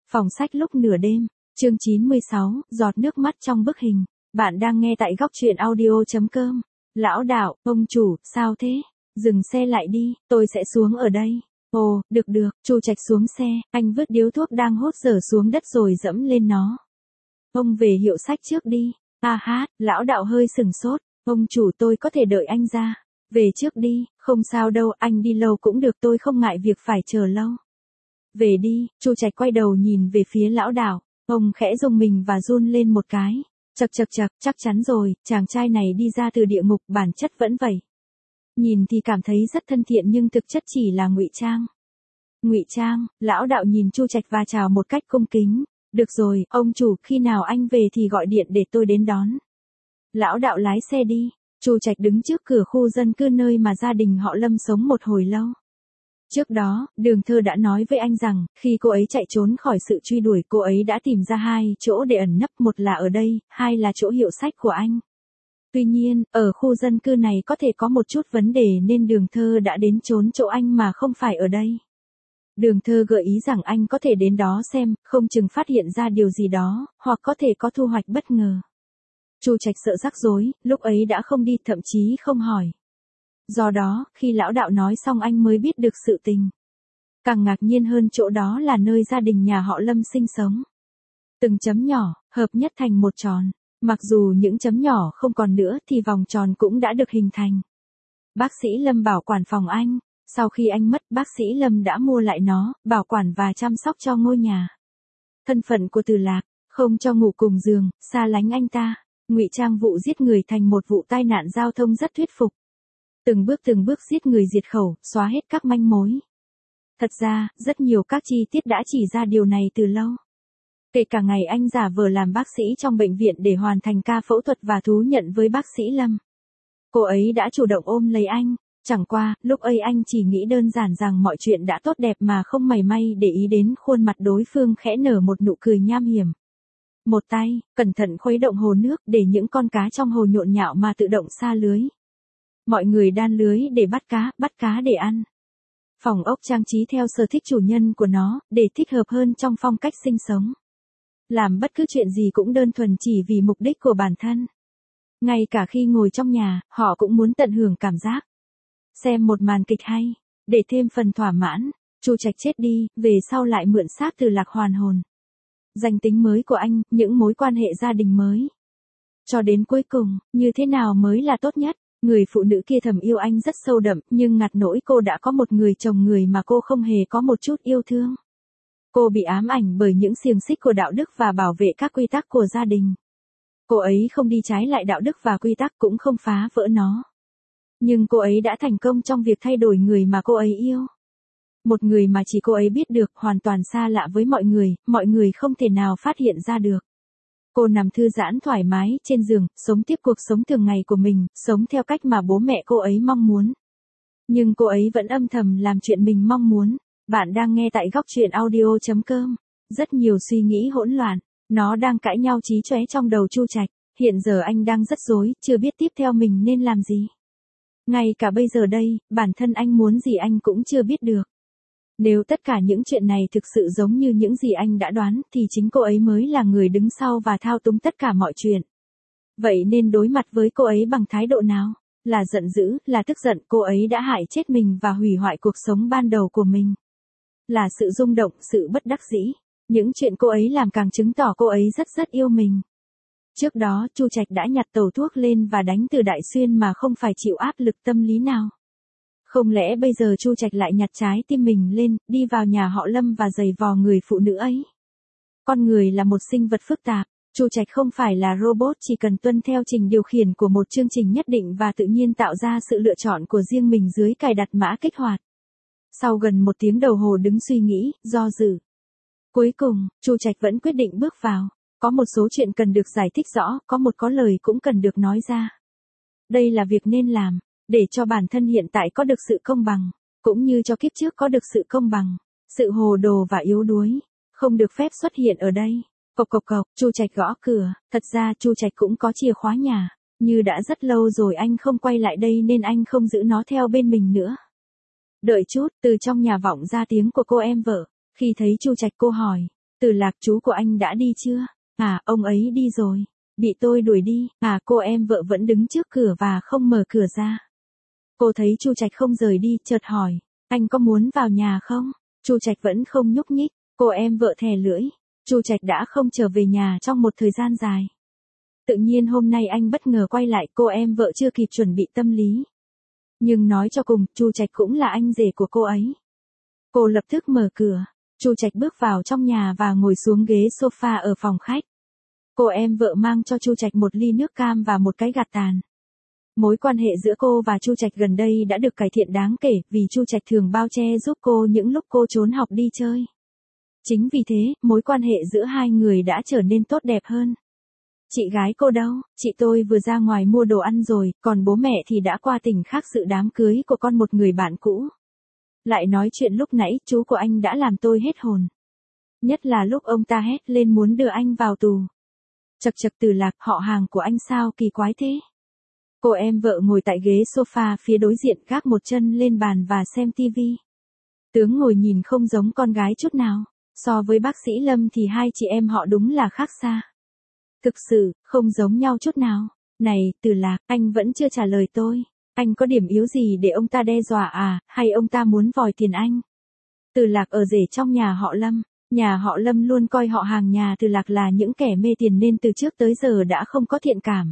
Phòng sách lúc nửa đêm, chương 96, giọt nước mắt trong bức hình. Bạn đang nghe tại góc truyện audio.com. Lão đạo, ông chủ, sao thế? Dừng xe lại đi, tôi sẽ xuống ở đây. Ồ, được, Chu Trạch xuống xe, anh vứt điếu thuốc đang hốt dở xuống đất rồi dẫm lên nó. Ông về hiệu sách trước đi. Lão đạo hơi sừng sốt. Ông chủ, tôi có thể đợi anh ra. Về trước đi, không sao đâu, anh đi lâu cũng được, tôi không ngại việc phải chờ lâu. Về đi. Chu Trạch quay đầu nhìn về phía lão đạo. Ông khẽ rùng mình và run lên một cái. Chậc, chắc chắn rồi, chàng trai này đi ra từ địa ngục, bản chất vẫn vậy. Nhìn thì cảm thấy rất thân thiện nhưng thực chất chỉ là ngụy trang. Ngụy trang? Lão đạo nhìn Chu Trạch và chào một cách cung kính. Được rồi, ông chủ, khi nào anh về thì gọi điện để tôi đến đón. Lão đạo lái xe đi. Chu Trạch đứng trước cửa khu dân cư nơi mà gia đình họ Lâm sống một hồi lâu. Trước đó, Đường Thơ đã nói với anh rằng, khi cô ấy chạy trốn khỏi sự truy đuổi, cô ấy đã tìm ra 2 chỗ để ẩn nấp, một là ở đây, 2 là chỗ hiệu sách của anh. Tuy nhiên, ở khu dân cư này có thể có một chút vấn đề nên Đường Thơ đã đến trốn chỗ anh mà không phải ở đây. Đường Thơ gợi ý rằng anh có thể đến đó xem, không chừng phát hiện ra điều gì đó, hoặc có thể có thu hoạch bất ngờ. Chu Trạch sợ rắc rối, lúc ấy đã không đi, thậm chí không hỏi. Do đó, khi lão đạo nói xong anh mới biết được sự tình. Càng ngạc nhiên hơn, chỗ đó là nơi gia đình nhà họ Lâm sinh sống. Từng chấm nhỏ, hợp nhất thành một tròn. Mặc dù những chấm nhỏ không còn nữa thì vòng tròn cũng đã được hình thành. Bác sĩ Lâm bảo quản phòng anh. Sau khi anh mất, bác sĩ Lâm đã mua lại nó, bảo quản và chăm sóc cho ngôi nhà. Thân phận của Từ Lạc, không cho ngủ cùng giường, xa lánh anh ta. Ngụy trang vụ giết người thành một vụ tai nạn giao thông rất thuyết phục. Từng bước giết người diệt khẩu, xóa hết các manh mối. Thật ra, rất nhiều các chi tiết đã chỉ ra điều này từ lâu. Kể cả ngày anh giả vờ làm bác sĩ trong bệnh viện để hoàn thành ca phẫu thuật và thú nhận với bác sĩ Lâm. Cô ấy đã chủ động ôm lấy anh, chẳng qua, lúc ấy anh chỉ nghĩ đơn giản rằng mọi chuyện đã tốt đẹp mà không mảy may để ý đến khuôn mặt đối phương khẽ nở một nụ cười nham hiểm. Một tay, cẩn thận khuấy động hồ nước để những con cá trong hồ nhộn nhạo mà tự động sa lưới. Mọi người đan lưới để bắt cá để ăn. Phòng ốc trang trí theo sở thích chủ nhân của nó, để thích hợp hơn trong phong cách sinh sống. Làm bất cứ chuyện gì cũng đơn thuần chỉ vì mục đích của bản thân. Ngay cả khi ngồi trong nhà, họ cũng muốn tận hưởng cảm giác. Xem một màn kịch hay, để thêm phần thỏa mãn. Chu Trạch chết đi, về sau lại mượn xác Từ Lạc hoàn hồn. Danh tính mới của anh, những mối quan hệ gia đình mới. Cho đến cuối cùng, như thế nào mới là tốt nhất? Người phụ nữ kia thầm yêu anh rất sâu đậm, nhưng ngặt nỗi cô đã có một người chồng người mà cô không hề có một chút yêu thương. Cô bị ám ảnh bởi những xiềng xích của đạo đức và bảo vệ các quy tắc của gia đình. Cô ấy không đi trái lại đạo đức và quy tắc, cũng không phá vỡ nó. Nhưng cô ấy đã thành công trong việc thay đổi người mà cô ấy yêu. Một người mà chỉ cô ấy biết được, hoàn toàn xa lạ với mọi người không thể nào phát hiện ra được. Cô nằm thư giãn thoải mái trên giường, sống tiếp cuộc sống thường ngày của mình, sống theo cách mà bố mẹ cô ấy mong muốn. Nhưng cô ấy vẫn âm thầm làm chuyện mình mong muốn. Bạn đang nghe tại góc truyện audio.com. Rất nhiều suy nghĩ hỗn loạn, nó đang cãi nhau chí chóe trong đầu Chu Trạch. Hiện giờ anh đang rất rối, chưa biết tiếp theo mình nên làm gì. Ngay cả bây giờ đây, bản thân anh muốn gì anh cũng chưa biết được. Nếu tất cả những chuyện này thực sự giống như những gì anh đã đoán, thì chính cô ấy mới là người đứng sau và thao túng tất cả mọi chuyện. Vậy nên đối mặt với cô ấy bằng thái độ nào? Là giận dữ, là tức giận, cô ấy đã hại chết mình và hủy hoại cuộc sống ban đầu của mình. Là sự rung động, sự bất đắc dĩ. Những chuyện cô ấy làm càng chứng tỏ cô ấy rất yêu mình. Trước đó, Chu Trạch đã nhặt tẩu thuốc lên và đánh Từ Đại Xuyên mà không phải chịu áp lực tâm lý nào. Không lẽ bây giờ Chu Trạch lại nhặt trái tim mình lên, đi vào nhà họ Lâm và giày vò người phụ nữ ấy? Con người là một sinh vật phức tạp. Chu Trạch không phải là robot chỉ cần tuân theo trình điều khiển của một chương trình nhất định và tự nhiên tạo ra sự lựa chọn của riêng mình dưới cài đặt mã kích hoạt. Sau gần 1 tiếng đồng hồ đứng suy nghĩ, do dự. Cuối cùng, Chu Trạch vẫn quyết định bước vào. Có một số chuyện cần được giải thích rõ, có lời cũng cần được nói ra. Đây là việc nên làm, để cho bản thân hiện tại có được sự công bằng, cũng như cho kiếp trước có được sự công bằng. Sự hồ đồ và yếu đuối không được phép xuất hiện ở đây. Cộc, Chu Trạch gõ cửa. Thật ra Chu Trạch cũng có chìa khóa nhà, như đã rất lâu rồi anh không quay lại đây nên anh không giữ nó theo bên mình nữa. Đợi chút, từ trong nhà vọng ra tiếng của cô em vợ. Khi thấy Chu Trạch cô hỏi, Từ Lạc, chú của anh đã đi chưa? À, ông ấy đi rồi. Bị tôi đuổi đi. À, cô em vợ vẫn đứng trước cửa và không mở cửa ra. Cô thấy Chu Trạch không rời đi, chợt hỏi, anh có muốn vào nhà không? Chu Trạch vẫn không nhúc nhích. Cô em vợ thè lưỡi. Chu Trạch đã không trở về nhà trong một thời gian dài. Tự nhiên hôm nay anh bất ngờ quay lại, cô em vợ chưa kịp chuẩn bị tâm lý. Nhưng nói cho cùng, Chu Trạch cũng là anh rể của cô ấy. Cô lập tức mở cửa. Chu Trạch bước vào trong nhà và ngồi xuống ghế sofa ở phòng khách. Cô em vợ mang cho Chu Trạch một ly nước cam và một cái gạt tàn. Mối quan hệ giữa cô và Chu Trạch gần đây đã được cải thiện đáng kể vì Chu Trạch thường bao che giúp cô những lúc cô trốn học đi chơi. Chính vì thế, mối quan hệ giữa hai người đã trở nên tốt đẹp hơn. Chị gái cô đâu? Chị tôi vừa ra ngoài mua đồ ăn rồi, còn bố mẹ thì đã qua tỉnh khác dự đám cưới của con một người bạn cũ. Lại nói chuyện lúc nãy, chú của anh đã làm tôi hết hồn. Nhất là lúc ông ta hét lên muốn đưa anh vào tù. Chật chật, Từ Lạc, họ hàng của anh sao kỳ quái thế? Cô em vợ ngồi tại ghế sofa phía đối diện, gác một chân lên bàn và xem tivi. Tướng ngồi nhìn không giống con gái chút nào. So với bác sĩ Lâm thì hai chị em họ đúng là khác xa. Thực sự, không giống nhau chút nào. Này, Từ Lạc, anh vẫn chưa trả lời tôi. Anh có điểm yếu gì để ông ta đe dọa à, hay ông ta muốn vòi tiền anh? Từ Lạc ở rể trong nhà họ Lâm. Nhà họ Lâm luôn coi họ hàng nhà Từ Lạc là những kẻ mê tiền nên từ trước tới giờ đã không có thiện cảm.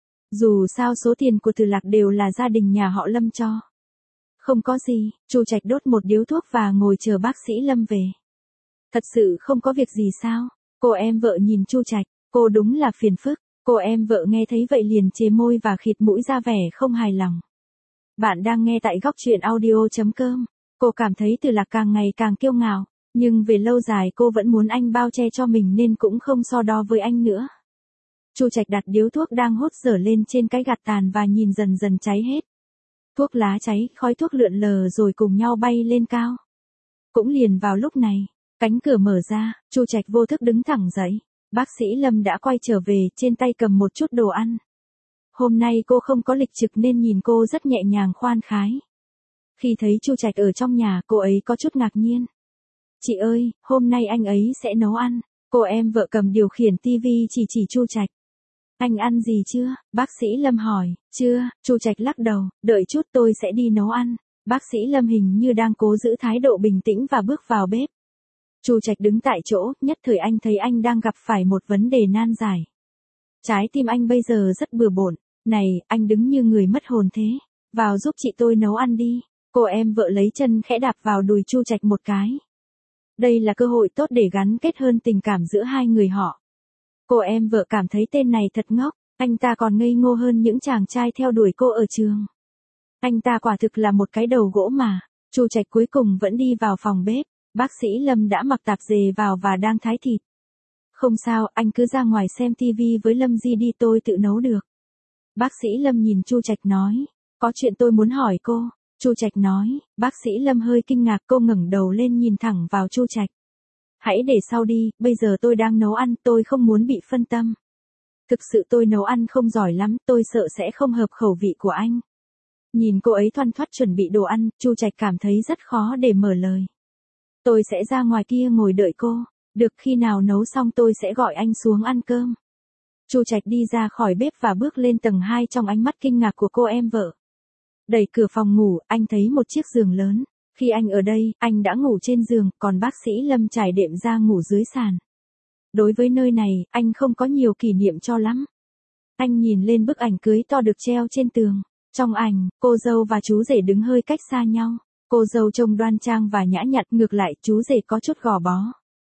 Dù sao số tiền của Từ Lạc đều là gia đình nhà họ Lâm cho. Không có gì, Chu Trạch đốt một điếu thuốc và ngồi chờ bác sĩ Lâm về. Thật sự không có việc gì sao? Cô em vợ nhìn Chu Trạch, cô đúng là phiền phức. Cô em vợ nghe thấy vậy liền chế môi và khịt mũi ra vẻ không hài lòng. Bạn đang nghe tại góc truyện audio.com. Cô cảm thấy Từ Lạc càng ngày càng kiêu ngạo, nhưng về lâu dài cô vẫn muốn anh bao che cho mình nên cũng không so đo với anh nữa. Chu Trạch đặt điếu thuốc đang hốt dở lên trên cái gạt tàn và nhìn dần dần cháy hết. Thuốc lá cháy, khói thuốc lượn lờ rồi cùng nhau bay lên cao. Cũng liền vào lúc này, cánh cửa mở ra, Chu Trạch vô thức đứng thẳng dậy. Bác sĩ Lâm đã quay trở về, trên tay cầm một chút đồ ăn. Hôm nay cô không có lịch trực nên nhìn cô rất nhẹ nhàng khoan khái. Khi thấy Chu Trạch ở trong nhà, cô ấy có chút ngạc nhiên. Chị ơi, hôm nay anh ấy sẽ nấu ăn. Cô em vợ cầm điều khiển tivi chỉ Chu Trạch. Anh ăn gì chưa? Bác sĩ Lâm hỏi. Chưa, Chu Trạch lắc đầu, đợi chút tôi sẽ đi nấu ăn. Bác sĩ Lâm hình như đang cố giữ thái độ bình tĩnh và bước vào bếp. Chu Trạch đứng tại chỗ, nhất thời anh thấy anh đang gặp phải một vấn đề nan giải. Trái tim anh bây giờ rất bừa bộn. Này, anh đứng như người mất hồn thế. Vào giúp chị tôi nấu ăn đi. Cô em vợ lấy chân khẽ đạp vào đùi Chu Trạch một cái. Đây là cơ hội tốt để gắn kết hơn tình cảm giữa hai người họ. Cô em vợ cảm thấy tên này thật ngốc, anh ta còn ngây ngô hơn những chàng trai theo đuổi cô ở trường. Anh ta quả thực là một cái đầu gỗ mà. Chu Trạch cuối cùng vẫn đi vào phòng bếp, bác sĩ Lâm đã mặc tạp dề vào và đang thái thịt. Không sao, anh cứ ra ngoài xem tivi với Lâm Di đi, tôi tự nấu được. Bác sĩ Lâm nhìn Chu Trạch nói, có chuyện tôi muốn hỏi cô. Chu Trạch nói, bác sĩ Lâm hơi kinh ngạc, cô ngẩng đầu lên nhìn thẳng vào Chu Trạch. Hãy để sau đi, bây giờ tôi đang nấu ăn, tôi không muốn bị phân tâm. Thực sự tôi nấu ăn không giỏi lắm, tôi sợ sẽ không hợp khẩu vị của anh. Nhìn cô ấy thoăn thoắt chuẩn bị đồ ăn, Chu Trạch cảm thấy rất khó để mở lời. Tôi sẽ ra ngoài kia ngồi đợi cô, được khi nào nấu xong tôi sẽ gọi anh xuống ăn cơm. Chu Trạch đi ra khỏi bếp và bước lên tầng 2 trong ánh mắt kinh ngạc của cô em vợ. Đẩy cửa phòng ngủ, anh thấy một chiếc giường lớn. Khi anh ở đây, anh đã ngủ trên giường, còn bác sĩ Lâm trải đệm ra ngủ dưới sàn. Đối với nơi này, anh không có nhiều kỷ niệm cho lắm. Anh nhìn lên bức ảnh cưới to được treo trên tường. Trong ảnh, cô dâu và chú rể đứng hơi cách xa nhau. Cô dâu trông đoan trang và nhã nhặn, ngược lại chú rể có chút gò bó.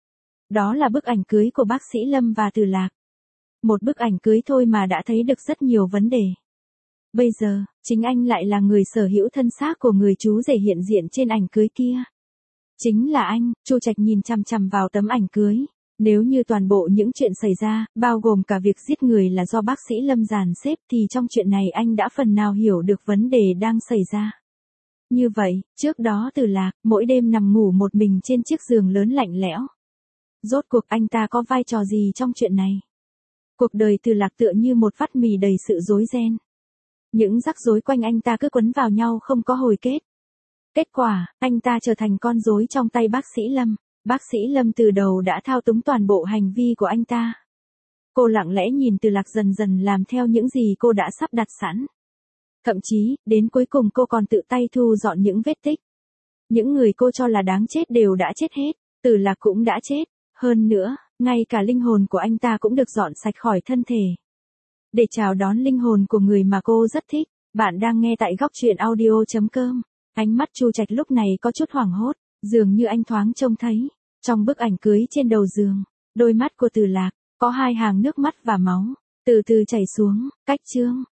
Đó là bức ảnh cưới của bác sĩ Lâm và Từ Lạc. Một bức ảnh cưới thôi mà đã thấy được rất nhiều vấn đề. Bây giờ, chính anh lại là người sở hữu thân xác của người chú rể hiện diện trên ảnh cưới kia. Chính là anh. Chu Trạch nhìn chằm chằm vào tấm ảnh cưới. Nếu như toàn bộ những chuyện xảy ra, bao gồm cả việc giết người là do bác sĩ Lâm dàn xếp thì trong chuyện này anh đã phần nào hiểu được vấn đề đang xảy ra. Như vậy, trước đó Từ Lạc, mỗi đêm nằm ngủ một mình trên chiếc giường lớn lạnh lẽo. Rốt cuộc anh ta có vai trò gì trong chuyện này? Cuộc đời Từ Lạc tựa như một vắt mì đầy sự rối ren. Những rắc rối quanh anh ta cứ quấn vào nhau không có hồi kết. Kết quả, anh ta trở thành con rối trong tay bác sĩ Lâm. Bác sĩ Lâm từ đầu đã thao túng toàn bộ hành vi của anh ta. Cô lặng lẽ nhìn Từ Lạc dần dần làm theo những gì cô đã sắp đặt sẵn. Thậm chí, đến cuối cùng cô còn tự tay thu dọn những vết tích. Những người cô cho là đáng chết đều đã chết hết, Từ Lạc cũng đã chết. Hơn nữa, ngay cả linh hồn của anh ta cũng được dọn sạch khỏi thân thể. Để chào đón linh hồn của người mà cô rất thích, bạn đang nghe tại góc truyện audio.com. Ánh mắt Chu Trạch lúc này có chút hoảng hốt, dường như anh thoáng trông thấy, trong bức ảnh cưới trên đầu giường, đôi mắt của Từ Lạc, có hai hàng nước mắt và máu, từ từ chảy xuống, cách chương.